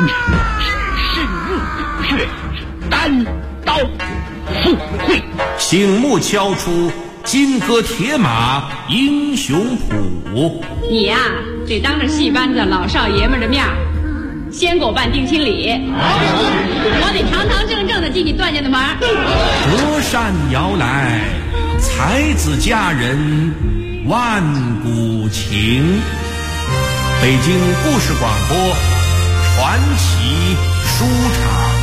神木血单刀赴会， 醒目敲出金戈铁马英雄谱。 你呀，得当着戏班子老少爷们的面先给我办定亲礼，我得堂堂正正的进你段家的门。 隔山摇来，才子佳人万古情。北京故事广播传奇书场。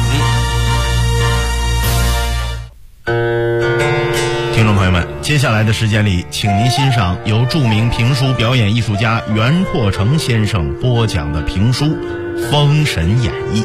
听众朋友们，接下来的时间里，请您欣赏由著名评书表演艺术家袁阔成先生播讲的评书《封神演义》。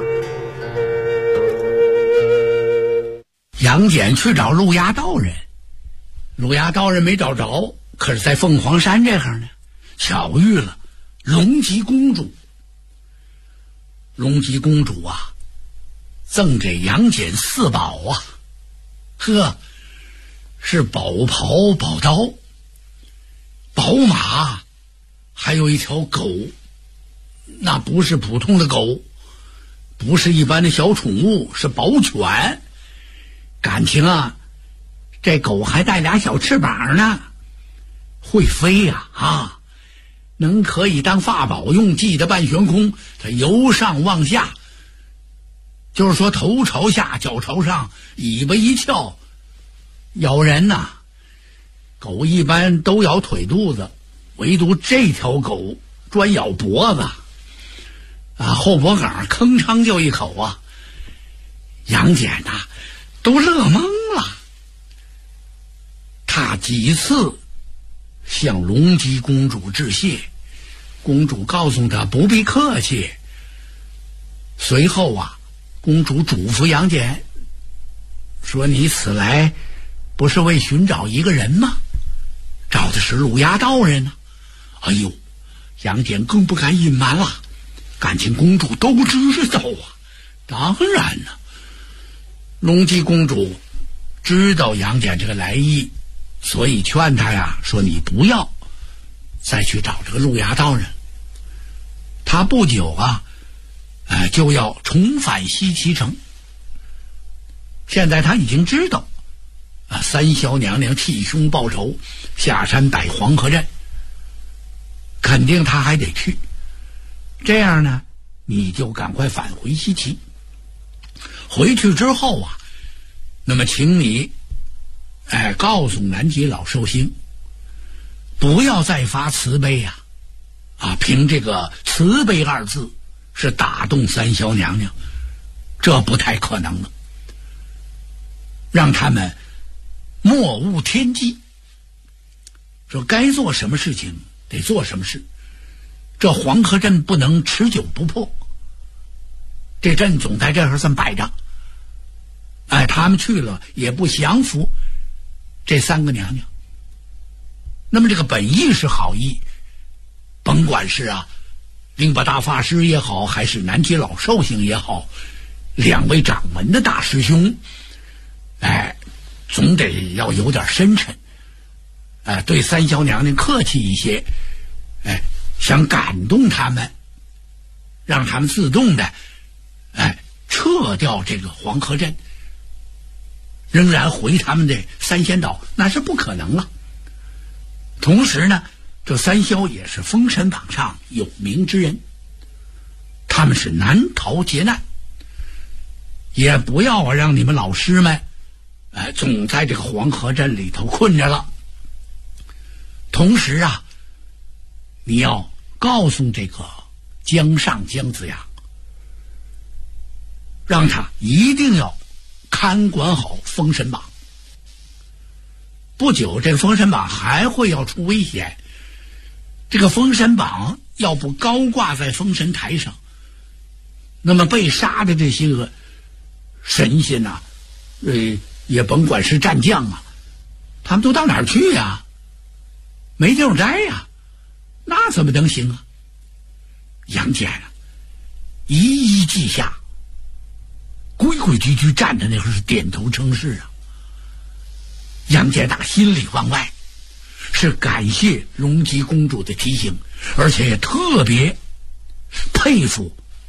杨戬去找陆衙道人，陆衙道人没找着，可是在凤凰山这块呢，巧遇了龙吉公主。龙吉公主啊，赠给杨戬4宝啊，呵，是宝袍、宝刀、宝马，还有一条狗。那不是普通的狗，不是一般的小宠物，是宝犬。感情啊，这狗还带俩小翅膀呢，会飞呀啊，能可以当法宝用，系得半悬空，它由上往下，就是说头朝下脚朝上，尾巴一翘，咬人呐。狗一般都咬腿肚子，唯独这条狗专咬脖子啊，后脖梗吭哧就一口啊。杨戬呐都乐懵了，他几次向龙吉公主致谢，公主告诉他不必客气。随后啊，公主嘱咐杨戬说：“你此来不是为寻找一个人吗？找的是陆衙道人呢。”哎呦，杨戬更不敢隐瞒了，感情公主都知道啊。当然了，龙吉公主知道杨戬这个来意，所以劝他呀，说你不要再去找这个陆衙道人。他不久啊，就要重返西岐城。现在他已经知道三霄娘娘替兄报仇，下山逮黄河阵，肯定他还得去。这样呢，你就赶快返回西岐。回去之后啊，那么请你告诉南极老寿星，不要再发慈悲呀！凭这个慈悲2字是打动三霄娘娘，这不太可能了。让他们莫误天机，说该做什么事情得做什么事。这黄河阵不能持久不破，这阵总在这儿这么摆着。他们去了也不降服这3个娘娘。那么这个本意是好意，甭管是灵巴大法师也好，还是南极老寿星也好，2位掌门的大师兄，总得要有点深沉，对三霄娘娘客气一些，想感动他们，让他们自动的撤掉这个黄河阵，仍然回他们的三仙岛，那是不可能了。同时呢，这三霄也是封神榜上有名之人，他们是难逃劫难，也不要让你们老师们总在这个黄河阵里头困着了。同时啊，你要告诉这个江上姜子牙，让他一定要看管好封神榜。不久这个封神榜还会要出危险，这个封神榜要不高挂在封神台上，那么被杀的这些个神仙啊，也甭管是战将啊，他们都到哪儿去呀？没地方摘呀，那怎么能行啊？杨戬一一记下，规规矩矩站着那会儿是点头称是啊。杨戬打心里往外是感谢龙吉公主的提醒，而且也特别佩服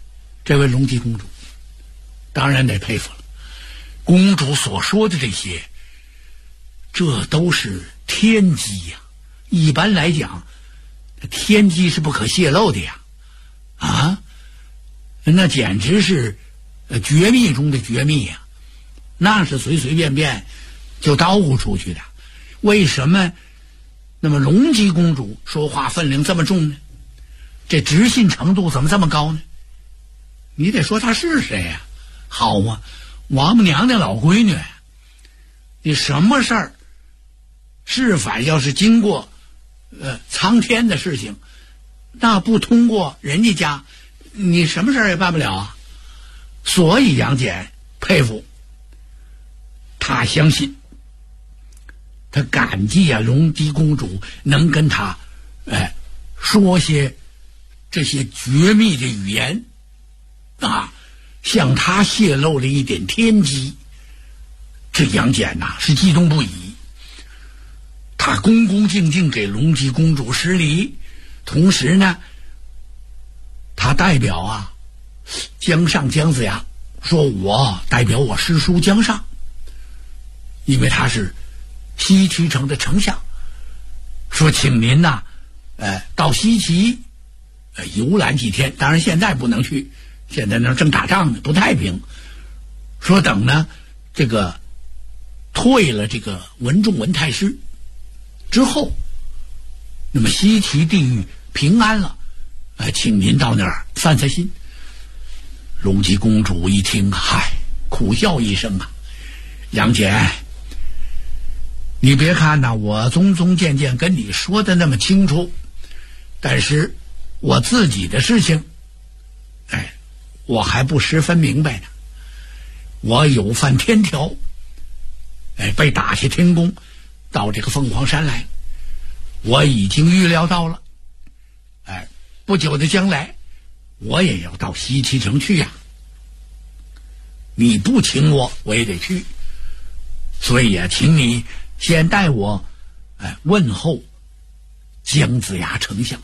这位隆吉公主当然得佩服了。公主所说的这些，这都是天机呀。一般来讲，天机是不可泄露的呀。啊，那简直是绝密中的绝密呀，那是随随便便就叨咕出去的。为什么那么隆吉公主说话分量这么重呢？这直信程度怎么这么高呢？你得说她是谁呀？好嘛，王母娘娘老闺女，你什么事儿是反要是经过苍天的事情，那不通过人家家，你什么事儿也办不了啊。所以杨戬佩服，他相信，他感激啊隆吉公主能跟他说些这些绝密的语言啊，向他泄露了一点天机。这杨戬呐是激动不已，他恭恭敬敬给隆吉公主施礼，同时呢他代表啊姜尚姜子牙说，我代表我师叔姜尚，因为他是西岐城的丞相，说请您呐到西岐游览几天，当然现在不能去，现在那正打仗呢，不太平。说等呢这个退了这个文仲文太师之后，那么西岐地域平安了，请您到那儿散散心。隆吉公主一听，嗨，苦笑一声啊，杨戬，你别看呐，我宗宗渐渐跟你说的那么清楚，但是我自己的事情，我还不十分明白呢。我有犯天条，被打下天宫，到这个凤凰山来，我已经预料到了，不久的将来，我也要到西岐城去呀。你不请我，我也得去，所以啊，请你先带我，问候姜子牙丞相。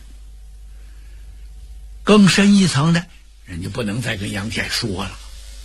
更深一层的，人家不能再跟杨戬说了，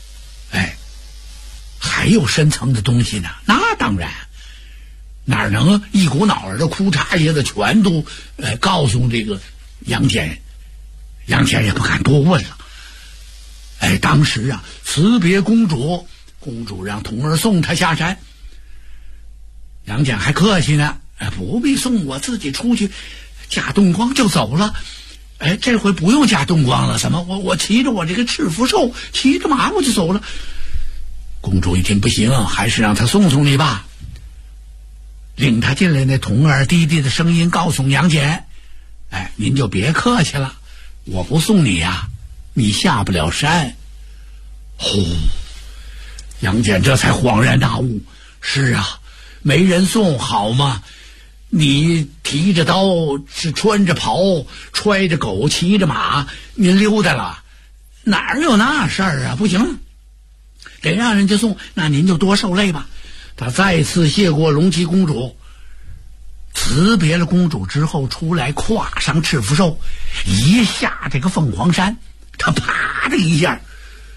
还有深层的东西呢。那当然，哪能一股脑儿的哭嚓一下子全都告诉这个杨戬？杨戬也不敢多问了。当时啊，辞别公主，公主让童儿送她下山。杨戬还客气呢，不必送，我自己出去驾洞光就走了。这回不用驾洞光了，怎么我骑着我这个赤福兽，骑着马我就走了。公主一听不行，还是让他送送你吧。领他进来那童儿低低的声音告诉杨戬，您就别客气了，我不送你呀，你下不了山。呼，杨戬这才恍然大悟，是啊，没人送好吗？你提着刀，是穿着袍，揣着狗，骑着马，您溜达了，哪有那事儿啊？不行，得让人家送，那您就多受累吧。他再次谢过隆吉公主，辞别了公主之后，出来跨上赤福兽，一下这个凤凰山，他啪的一下，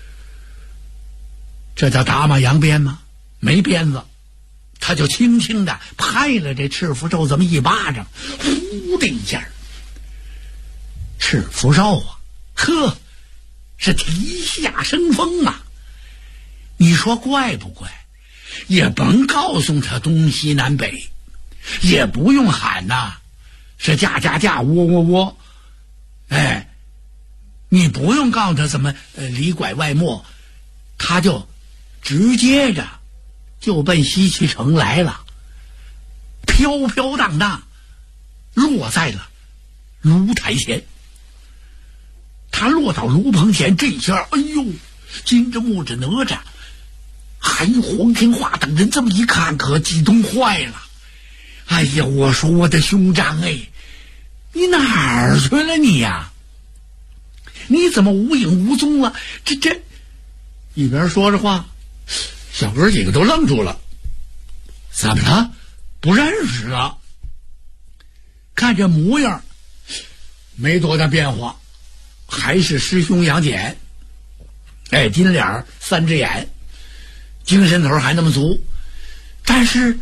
这叫打马扬鞭吗？没鞭子，他就轻轻的拍了这赤福兽这么一巴掌，呼的一下，赤福兽啊，呵，是蹄下生风啊！你说怪不怪？也甭告诉他东西南北，也不用喊呐，是驾驾驾，窝窝窝，你不用告诉他怎么里拐外没，他就直接着就奔西岐城来了，飘飘荡荡落在了炉台前。他落到炉棚前，这一下，哎呦，金着木着哪吒还有黄天化等人这么一看，可激动坏了。哎呀，我说我的兄长，你哪儿去了你呀？你怎么无影无踪了？这一边说着话，小哥几个都愣住了。怎么了？不认识了？看这模样没多大变化，还是师兄杨戬。 金脸3只眼，精神头还那么足，但是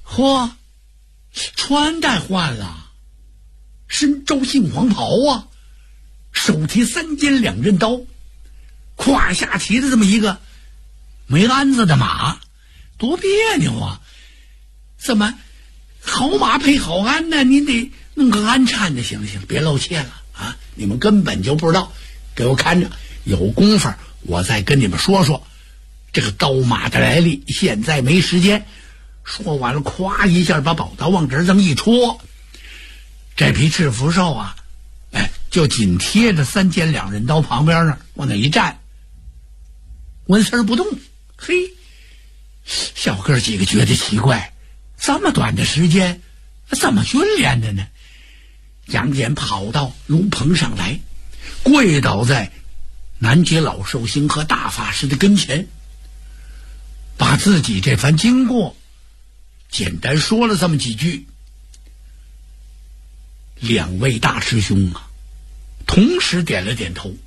穿戴换了，身着杏黄袍啊，手提3尖2刃刀，胯下骑着这么一个没鞍子的马，多别扭啊！怎么好马配好鞍呢？您得弄个鞍颤的，行不行？别露怯了啊！你们根本就不知道，给我看着，有功夫我再跟你们说说这个刀马的来历。现在没时间。说完了，咵一下把宝刀往这儿这么一戳，这匹赤福兽啊，就紧贴着3尖2刃刀旁边那儿往那一站，纹丝不动。嘿，小哥几个觉得奇怪，这么短的时间怎么训练的呢？杨戬跑到炉棚上来，跪倒在南极老寿星和大法师的跟前，把自己这番经过简单说了这么几句。2位大师兄啊，同时点了点头，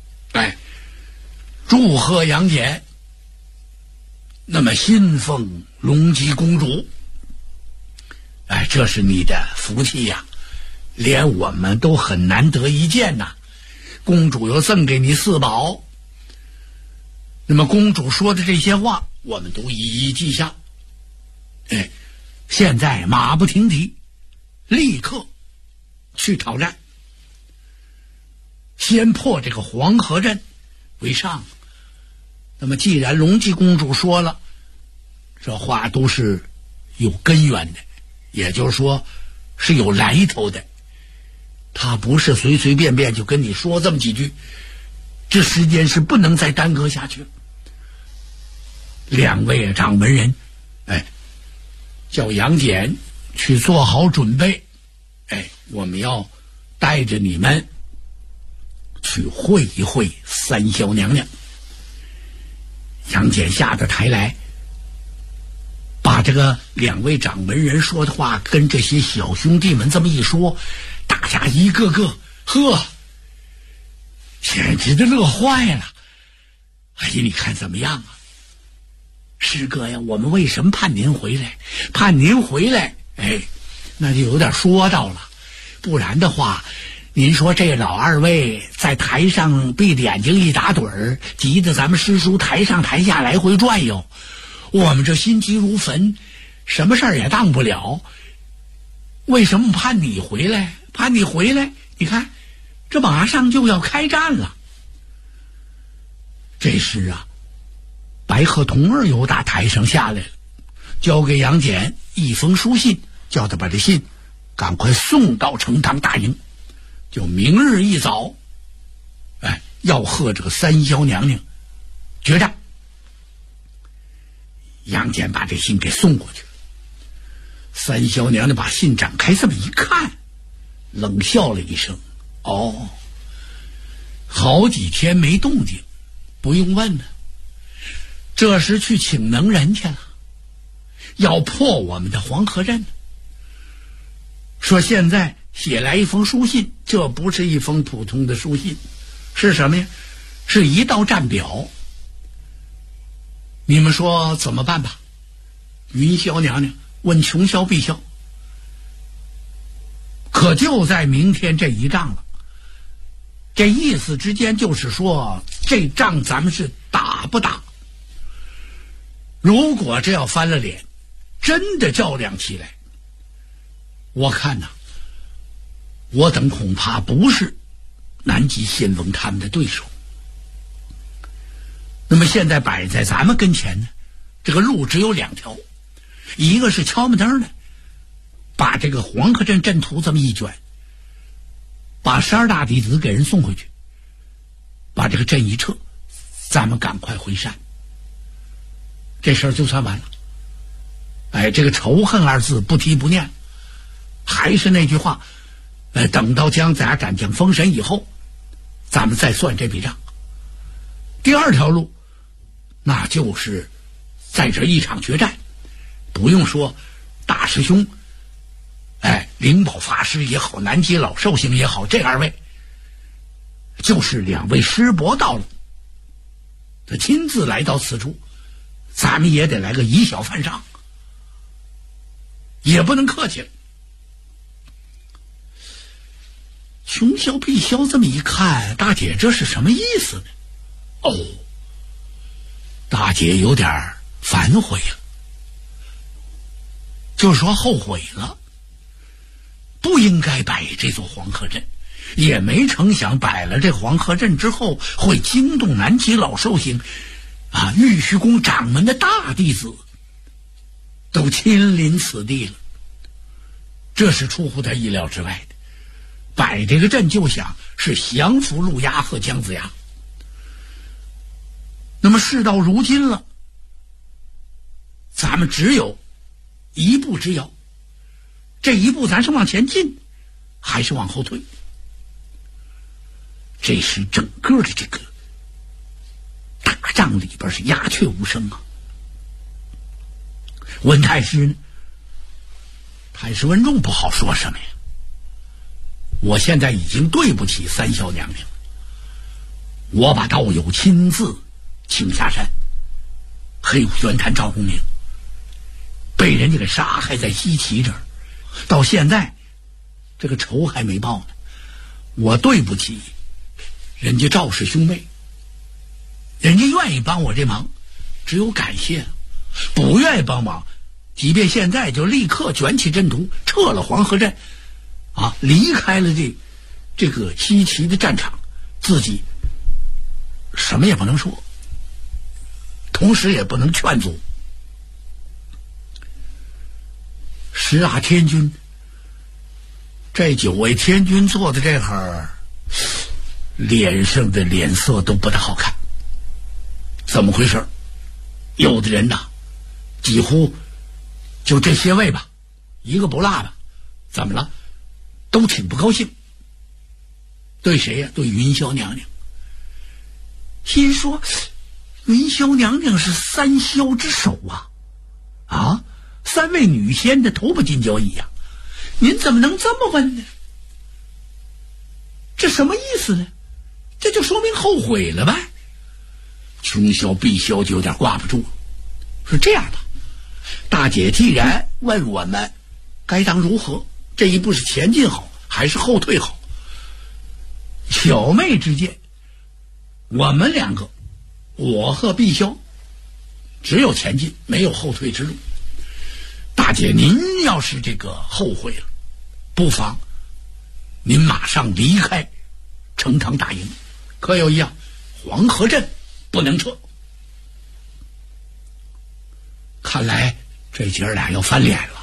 祝贺杨戬，那么信奉龙姬公主，这是你的福气呀，连我们都很难得一见呐。公主又赠给你4宝，那么公主说的这些话我们都一一记下。现在马不停蹄，立刻去讨战，先破这个黄河阵为上。那么既然龙姬公主说了，这话都是有根源的，也就是说是有来头的，她不是随随便便就跟你说这么几句，这时间是不能再耽搁下去。2位掌门人叫杨戬去做好准备，我们要带着你们去会一会三霄娘娘。杨戬下得台来，把这个2位掌门人说的话跟这些小兄弟们这么一说，大家一个个简直的乐坏了。你看怎么样啊？师哥呀，我们为什么盼您回来？盼您回来，那就有点说道了。不然的话，您说这老2位在台上闭着眼睛一打盹儿，急得咱们师叔台上台下来回转悠，我们这心急如焚，什么事儿也当不了。为什么盼你回来？盼你回来，你看这马上就要开战了。这时啊，白鹤童儿又打台上下来了，交给杨戬一封书信，叫他把这信赶快送到成汤大营，就明日一早要和这个三霄娘娘决战。杨戬把这信给送过去，三霄娘娘把信展开这么一看，冷笑了一声，好几天没动静，不用问了，这是去请能人去了，要破我们的黄河阵。说现在写来一封书信，这不是一封普通的书信，是什么呀？是一道战表。你们说怎么办吧？云霄娘娘问琼霄陛下，可就在明天这一仗了。这意思之间就是说，这仗咱们是打不打？如果这要翻了脸，真的较量起来，我看呐，我等恐怕不是南极仙翁他们的对手。那么现在摆在咱们跟前呢，这个路只有2条，一个是敲门灯的，把这个黄河阵阵图这么一卷，把12大弟子给人送回去，把这个阵一撤，咱们赶快回山，这事儿就算完了。这个仇恨2字不提不念，还是那句话，等到姜子牙斩将封神以后，咱们再算这笔账。第2条路，那就是在这一场决战，不用说大师兄灵宝法师也好，南极老寿星也好，这2位就是2位师伯到了， 他亲自来到此处，咱们也得来个以小犯上，也不能客气了。穷萧毕萧这么一看，大姐这是什么意思呢？哦，大姐有点反悔了，就说后悔了，不应该摆这座黄河阵，也没成想摆了这黄河阵之后会惊动南齐老寿星啊，玉虚宫掌门的大弟子都亲临此地了，这是出乎他意料之外的。摆这个阵就想是降服陆压和姜子牙。那么事到如今了，咱们只有一步之遥，这一步咱是往前进还是往后退？这时整个的这个大帐里边是鸦雀无声啊。文太师呢，太师文仲不好说什么呀，我现在已经对不起三霄娘娘，我把道友亲自请下山，黑虎玄坛赵公明被人家给杀害在西岐这儿，到现在这个仇还没报呢，我对不起人家赵氏兄妹，人家愿意帮我这忙只有感谢，不愿意帮忙即便现在就立刻卷起阵图撤了黄河阵啊，离开了这个西岐的战场，自己什么也不能说，同时也不能劝阻。是啊，天君，这9位天君坐的这会儿脸上的脸色都不大好看。怎么回事？有的人呐，几乎就这些位吧，一个不落吧，怎么了？都挺不高兴。对谁呀？对云霄娘娘。心说云霄娘娘是三霄之首啊，3位女仙的头把金交椅呀，您怎么能这么问呢？这什么意思呢？这就说明后悔了呗。穷萧毕萧就有点挂不住了，是这样的，大姐既然问我们该当如何，这一步是前进好还是后退好？小妹之见，我们2个，我和毕萧只有前进没有后退之路。大姐您要是这个后悔了，不妨您马上离开成汤大营，可有一样，黄河阵不能撤。看来这姐儿俩要翻脸了。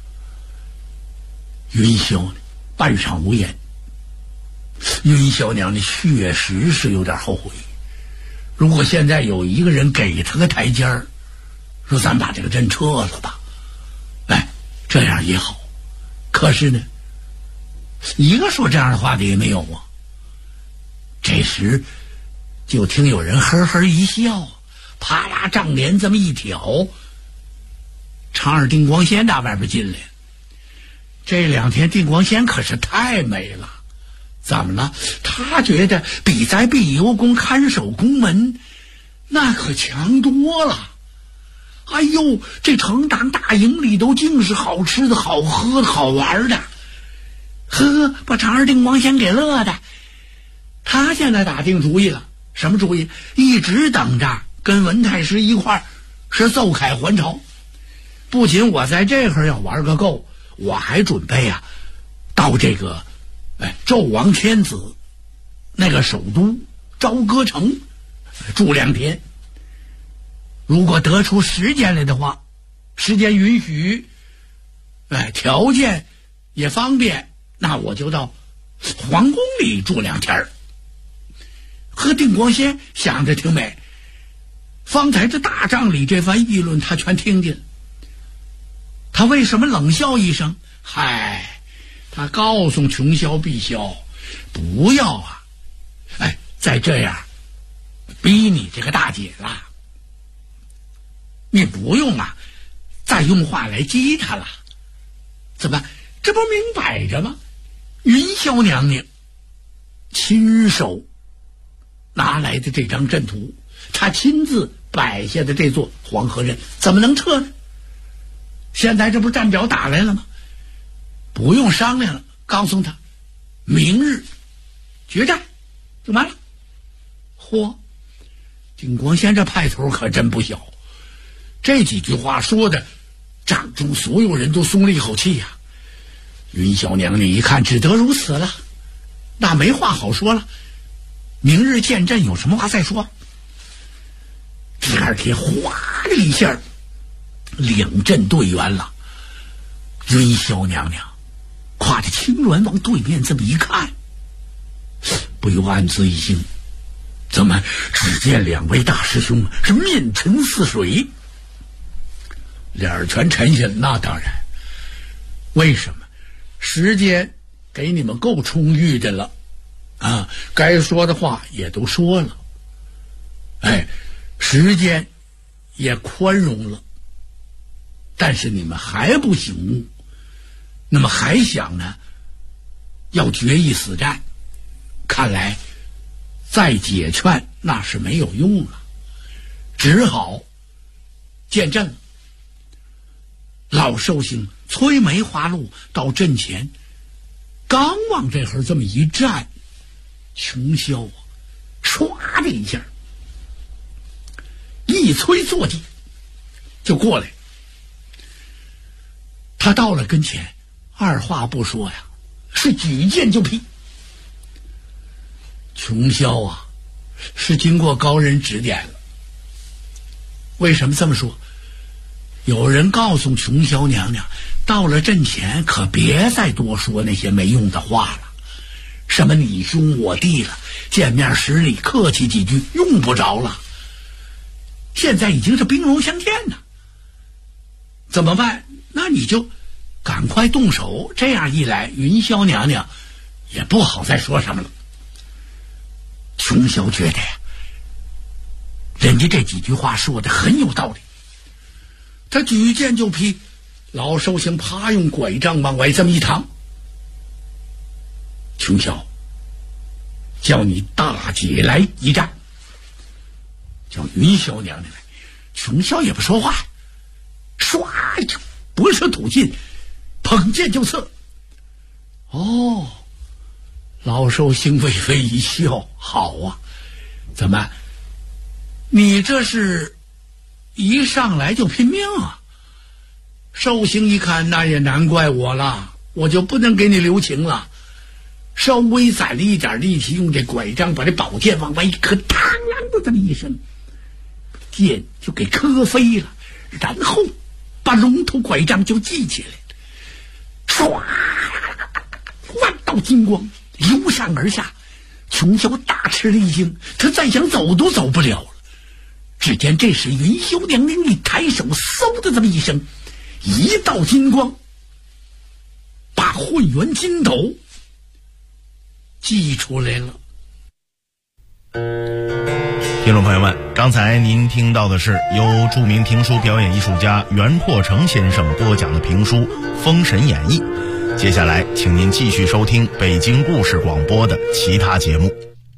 云霄呢半晌无言。云霄娘娘确实是有点后悔，如果现在有一个人给他个台阶儿，说咱把这个阵撤了吧，哎，这样也好。可是呢，一个说这样的话的也没有啊。这时就听有人呵呵一笑，啪啦帐帘这么一挑，长耳定光仙打外边进来。这2天定光仙可是太美了，怎么了？他觉得比在碧游宫看守宫门那可强多了。哎呦，这成汤大营里头尽是好吃的好喝的好玩的，呵，把长耳定光仙给乐的。他现在打定主意了，什么主意？一直等着跟文太师一块儿是奏凯还朝。不仅我在这会儿要玩个够，我还准备到这个纣王天子那个首都朝歌城住2天。如果得出时间来的话，时间允许，条件也方便，那我就到皇宫里住2天。和定光仙想着挺美，方才这大帐里这番议论他全听见了。他为什么冷笑一声？嗨，他告诉穷萧毕萧，不要再这样逼你这个大姐了，你不用再用话来激他了。怎么，这不明摆着吗？云霄娘娘亲手拿来的这张阵图， 他亲自摆下的这座黄河阵，怎么能撤呢？现在这不是战表打来了吗？不用商量了，告诉他明日决战就完了。嚯，金光先这派头可真不小，这几句话说的帐中所有人都松了一口气呀。云小娘娘一看只得如此了，那没话好说了，明日见阵有什么话再说。第二天哗的一下两阵对圆了，云霄娘娘挎着青鸾往对面这么一看，不由暗自一惊，怎么只见两位大师兄是面沉似水，脸儿全沉下了。那当然，为什么？时间给你们够充裕的了啊，该说的话也都说了，时间也宽容了，但是你们还不醒悟，那么还想呢要决一死战，看来再解劝那是没有用了，只好见阵了。老寿星催梅花鹿到阵前，刚往这会儿这么一站，琼霄啊唰的一下一催坐骑就过来。他到了跟前，二话不说呀，是举剑就劈。琼霄啊是经过高人指点了。为什么这么说？有人告诉琼霄娘娘，到了阵前可别再多说那些没用的话了，什么你兄我弟了，见面十里客气几句用不着了，现在已经是兵戎相见呢。怎么办？那你就赶快动手，这样一来云霄娘娘也不好再说什么了。琼霄觉得呀，人家这几句话说的很有道理，他举剑就劈。老寿星啪用拐杖往外这么一躺，琼霄叫你大姐来一战，叫云霄娘娘来。琼霄也不说话，唰就博舌吐信，捧剑就刺。哦，老寿星微微一笑，好啊，怎么你这是一上来就拼命啊？寿星一看，那也难怪我了，我就不能给你留情了。稍微攒了一点力气，用这拐杖把这宝剑往外一磕，嘡啷的这么一声，剑就给磕飞了，然后把龙头拐杖就系起来了，唰，万道金光由上而下。琼霄大吃了一惊，他再想走都走不了了。只见这时云霄娘娘一抬手，嗖的这么一声，一道金光把混元金斗祭出来了。 听众朋友们，刚才您听到的是由著名评书表演艺术家袁阔成先生播讲的评书《封神演义》。接下来请您继续收听北京故事广播的其他节目。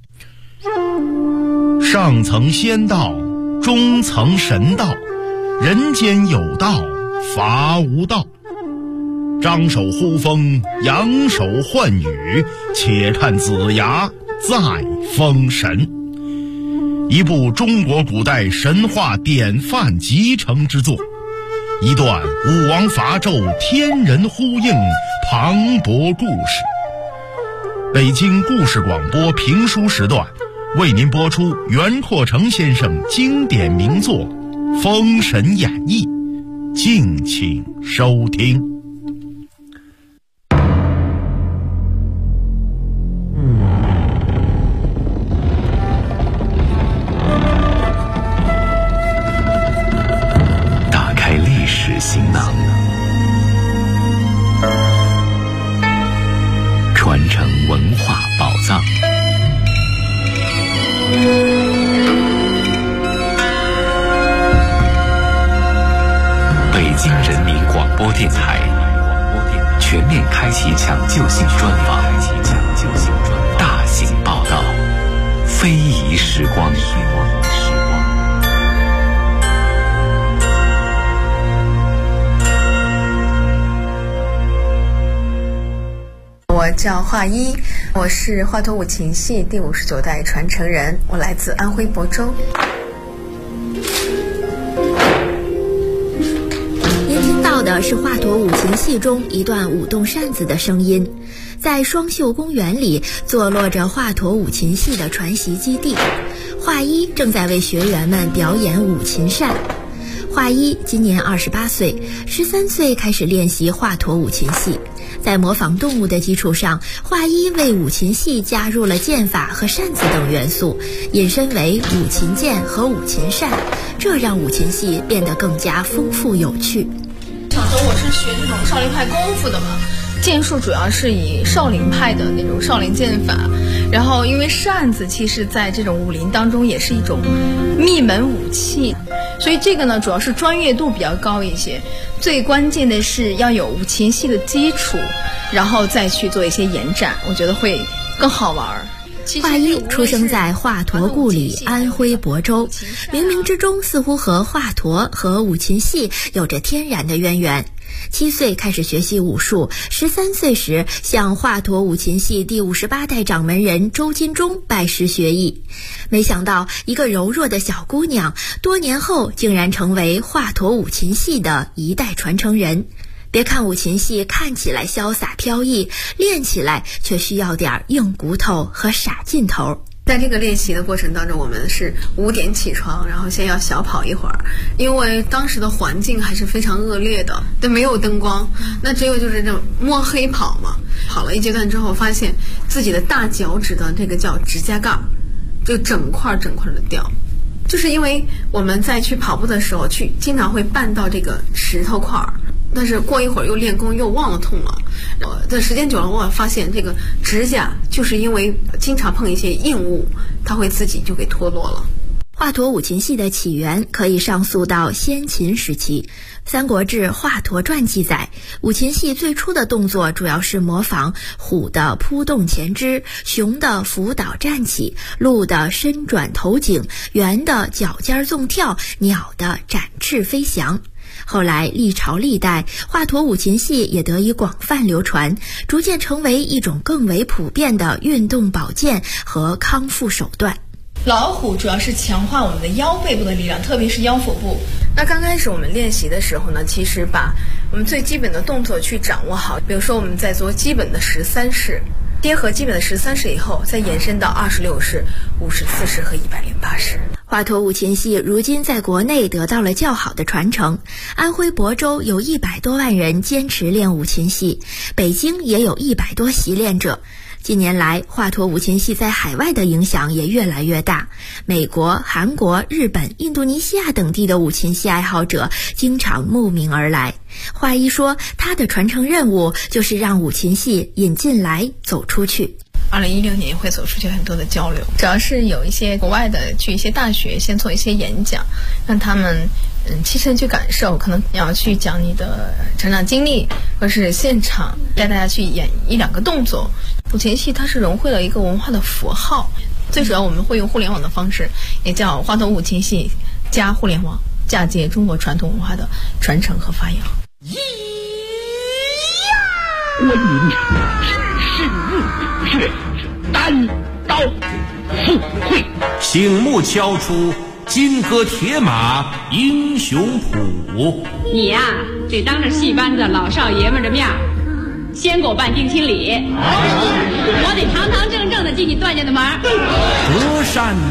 上层仙道，中层神道，人间有道，法无道。张手呼风，扬手唤雨，且看子牙再封神。一部中国古代神话典范集成之作，一段武王伐纣天人呼应磅礴故事。北京故事广播评书时段为您播出袁阔成先生经典名作《封神演义》，敬请收听。 打开历史行囊，传承文化宝藏。北京人民广播电台全面开启抢救性专访，大型报道，非遗时光。 叫华一，我是华佗五禽戏第59代传承人，我来自安徽亳州。 您听到的是华佗五禽戏中一段舞动扇子的声音。在双秀公园里坐落着华佗五禽戏的传习基地，华一正在为学员们表演五禽扇。华一今年28岁，13岁开始练习华佗五禽戏。在模仿动物的基础上，华一为五禽戏加入了剑法和扇子等元素，引申为五禽剑和五禽扇，这让五禽戏变得更加丰富有趣。 小时候我是学这种少林派功夫的嘛，剑术主要是以少林派的那种少林剑法，然后因为扇子其实在这种武林当中也是一种秘门武器，所以这个呢主要是专业度比较高一些，最关键的是要有五禽戏的基础，然后再去做一些延展，我觉得会更好玩。 华一出生在华佗故里安徽亳州，冥冥之中似乎和华佗和五禽戏有着天然的渊源。7岁开始学习武术，13岁时向华佗五禽戏第58代掌门人周金忠拜师学艺。没想到一个柔弱的小姑娘，多年后竟然成为华佗五禽戏的一代传承人。别看五禽戏看起来潇洒飘逸，练起来却需要点硬骨头和傻劲头。 在这个练习的过程当中，我们是5点起床，然后先要小跑一会儿，因为当时的环境还是非常恶劣的，对，没有灯光，那只有就是这种摸黑跑嘛。跑了一阶段之后，发现自己的大脚趾的这个叫指甲盖就整块的掉，就是因为我们在去跑步的时候经常会绊到这个石头块，但是过一会儿又练功又忘了痛了，这时间久了我发现这个指甲就是因为经常碰一些硬物，它会自己就给脱落了。 华佗五禽戏的起源可以上溯到先秦时期，《三国志·华佗传》记载，五禽戏最初的动作主要是模仿虎的扑动前肢，熊的伏倒站起，鹿的伸转头颈，猿的脚尖纵跳，鸟的展翅飞翔。后来历朝历代，华佗五禽戏也得以广泛流传，逐渐成为一种更为普遍的运动保健和康复手段。 老虎主要是强化我们的腰背部的力量，特别是腰腹部。 那刚开始我们练习的时候呢，其实把我们最基本的动作去掌握好，比如说我们在做基本的13式，结合基本的13式以后，再延伸到26式、54式和108式。 华佗五禽戏如今在国内得到了较好的传承，安徽亳州有100多万人坚持练五禽戏，北京也有100多习练者。近年来，华佗五禽戏在海外的影响也越来越大，美国、韩国、日本、印度尼西亚等地的五禽戏爱好者经常慕名而来。华一说，他的传承任务就是让五禽戏引进来走出去。 2016年会走出去很多的交流，主要是有一些国外的去一些大学先做一些演讲，让他们亲身去感受，可能你要去讲你的成长经历，或是现场带大家去演1-2个动作。五禽戏它是融汇了一个文化的符号，最主要我们会用互联网的方式，也叫华佗五禽戏加互联网，嫁接中国传统文化的传承和发扬。 观音只是日月单刀赴会， 醒目敲出金戈铁马英雄谱。 你呀，得当着戏班子老少爷们的面先给我办定亲礼，我得堂堂正正的进你段家的门。 隔山